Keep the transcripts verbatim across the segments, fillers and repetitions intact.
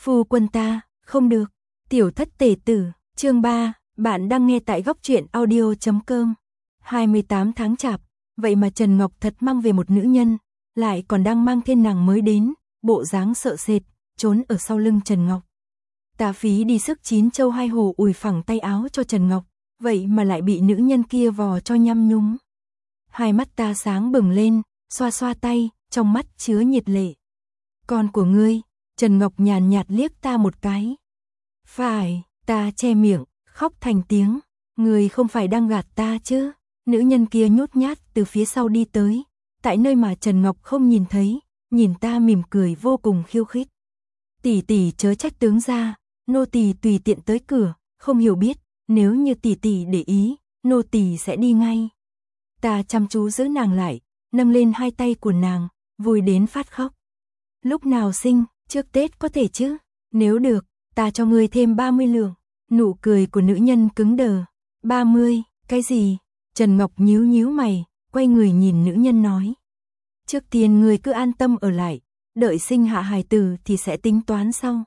Phu quân ta, không được. Tiểu thất tể tử, chương ba, bạn đang nghe tại góc truyện audio chấm com. hai mươi tám tháng chạp, vậy mà Trần Ngọc thật mang về một nữ nhân, lại còn đang mang thêm nàng mới đến, bộ dáng sợ sệt, trốn ở sau lưng Trần Ngọc. Ta phí đi sức chín châu hai hồ ủi phẳng tay áo cho Trần Ngọc, vậy mà lại bị nữ nhân kia vò cho nhăm nhúm. Hai mắt ta sáng bừng lên, xoa xoa tay, trong mắt chứa nhiệt lệ. Con của ngươi, Trần Ngọc nhàn nhạt liếc ta một cái. Phải, ta che miệng, khóc thành tiếng. Ngươi không phải đang gạt ta chứ? Nữ nhân kia nhút nhát từ phía sau đi tới, tại nơi mà Trần Ngọc không nhìn thấy, nhìn ta mỉm cười vô cùng khiêu khích. Tỷ tỷ chớ trách tướng gia, nô tỳ tùy tiện tới cửa, không hiểu biết, nếu như tỷ tỷ để ý, nô tỳ sẽ đi ngay. Ta chăm chú giữ nàng lại, nâng lên hai tay của nàng, vui đến phát khóc. Lúc nào sinh, trước Tết có thể chứ? Nếu được, ta cho ngươi thêm ba mươi lượng. Nụ cười của nữ nhân cứng đờ. ba mươi, cái gì? Trần Ngọc nhíu nhíu mày, quay người nhìn nữ nhân nói. Trước tiên ngươi cứ an tâm ở lại, đợi sinh hạ hài tử thì sẽ tính toán sau.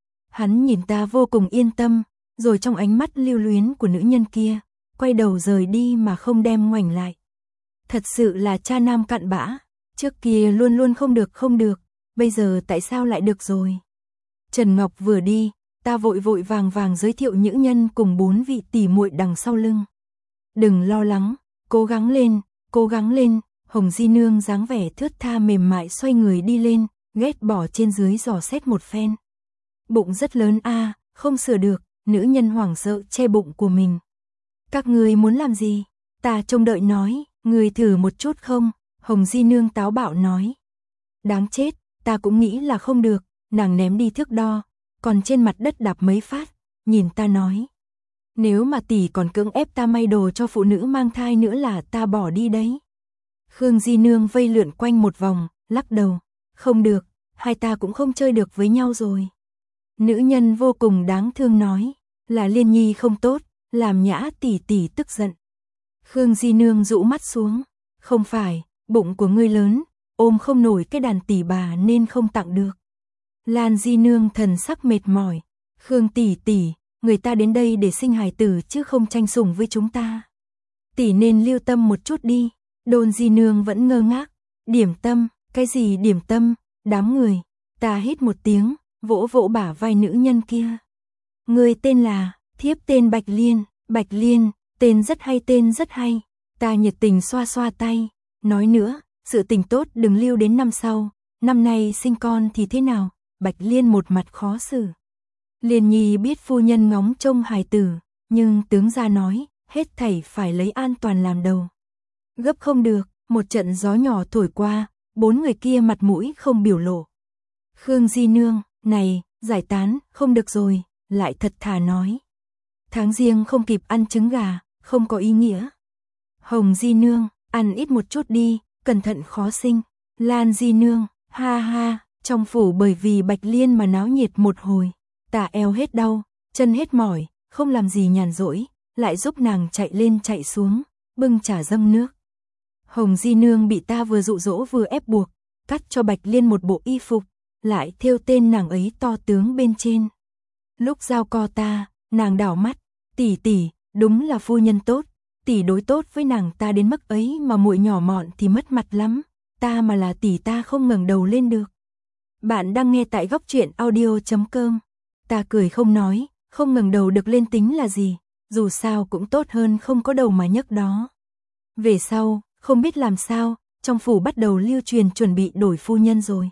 Hắn nhìn ta vô cùng yên tâm, rồi trong ánh mắt lưu luyến của nữ nhân kia, quay đầu rời đi mà không đem ngoảnh lại. Thật sự là cha nam cặn bã, trước kia luôn luôn không được không được, bây giờ tại sao lại được rồi? Trần Ngọc vừa đi, ta vội vội vàng vàng giới thiệu những nhân cùng bốn vị tỷ muội đằng sau lưng. Đừng lo lắng, cố gắng lên, cố gắng lên. Hồng Di Nương dáng vẻ thướt tha mềm mại xoay người đi lên, ghét bỏ trên dưới dò xét một phen. Bụng rất lớn a, à, không sửa được, nữ nhân hoảng sợ che bụng của mình. Các ngươi muốn làm gì? Ta trông đợi nói, ngươi thử một chút không? Hồng Di Nương táo bạo nói. Đáng chết, ta cũng nghĩ là không được, nàng ném đi thước đo, còn trên mặt đất đạp mấy phát, nhìn ta nói. Nếu mà tỷ còn cưỡng ép ta may đồ cho phụ nữ mang thai nữa là ta bỏ đi đấy. Khương Di Nương vây lượn quanh một vòng, lắc đầu. Không được, hai ta cũng không chơi được với nhau rồi. Nữ nhân vô cùng đáng thương nói, là Liên Nhi không tốt, làm Nhã tỷ tỷ tức giận. Khương Di Nương dụ mắt xuống. Không phải, bụng của ngươi lớn, ôm không nổi cái đàn tỷ bà nên không tặng được. Lan Di Nương thần sắc mệt mỏi. Khương tỷ tỷ, người ta đến đây để sinh hài tử chứ không tranh sủng với chúng ta. Tỷ nên lưu tâm một chút đi. Đôn Di Nương vẫn ngơ ngác. Điểm tâm, cái gì điểm tâm? Đám người. Ta hít một tiếng, vỗ vỗ bả vai nữ nhân kia. Người tên là, thiếp tên Bạch Liên. Bạch Liên, tên rất hay tên rất hay. Ta nhiệt tình xoa xoa tay. Nói nữa, sự tình tốt đừng lưu đến năm sau. Năm nay sinh con thì thế nào? Bạch Liên một mặt khó xử. Liên Nhi biết phu nhân ngóng trông hài tử, nhưng tướng gia nói, hết thảy phải lấy an toàn làm đầu. Gấp không được, một trận gió nhỏ thổi qua, bốn người kia mặt mũi không biểu lộ. Khương Di Nương, này, giải tán, không được rồi, lại thật thà nói. Tháng riêng không kịp ăn trứng gà, không có ý nghĩa. Hồng Di Nương, ăn ít một chút đi, cẩn thận khó sinh. Lan Di Nương, ha ha, trong phủ bởi vì Bạch Liên mà náo nhiệt một hồi. Ta eo hết đau, chân hết mỏi, không làm gì nhàn rỗi, lại giúp nàng chạy lên chạy xuống, bưng trà dâng nước. Hồng Di Nương bị ta vừa dụ dỗ vừa ép buộc, cắt cho Bạch Liên một bộ y phục, lại thêu tên nàng ấy to tướng bên trên. Lúc giao co ta, nàng đảo mắt, tỷ tỷ, đúng là phu nhân tốt, tỷ đối tốt với nàng ta đến mức ấy mà muội nhỏ mọn thì mất mặt lắm, ta mà là tỷ ta không ngẩng đầu lên được. Bạn đang nghe tại góc truyện audio chấm com. Ta cười không nói, không ngẩng đầu được lên tính là gì, dù sao cũng tốt hơn không có đầu mà nhấc đó. Về sau, không biết làm sao, trong phủ bắt đầu lưu truyền chuẩn bị đổi phu nhân rồi.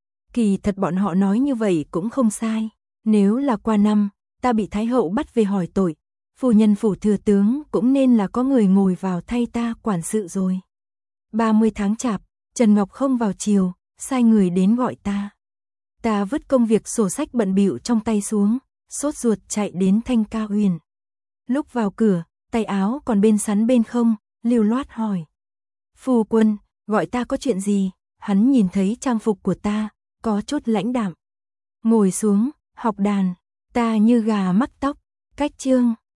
Kỳ thật bọn họ nói như vậy cũng không sai. Nếu là qua năm, ta bị Thái hậu bắt về hỏi tội, phu nhân phủ thừa tướng cũng nên là có người ngồi vào thay ta quản sự rồi. ba mươi tháng chạp, Trần Ngọc không vào chiều, sai người đến gọi ta. Ta vứt công việc sổ sách bận bịu trong tay xuống, sốt ruột chạy đến Thanh Ca Huyền. Lúc vào cửa, tay áo còn bên sắn bên không, lưu loát hỏi. Phu quân, gọi ta có chuyện gì? Hắn nhìn thấy trang phục của ta, có chút lãnh đạm. Ngồi xuống, học đàn, ta như gà mắc tóc, cách chương.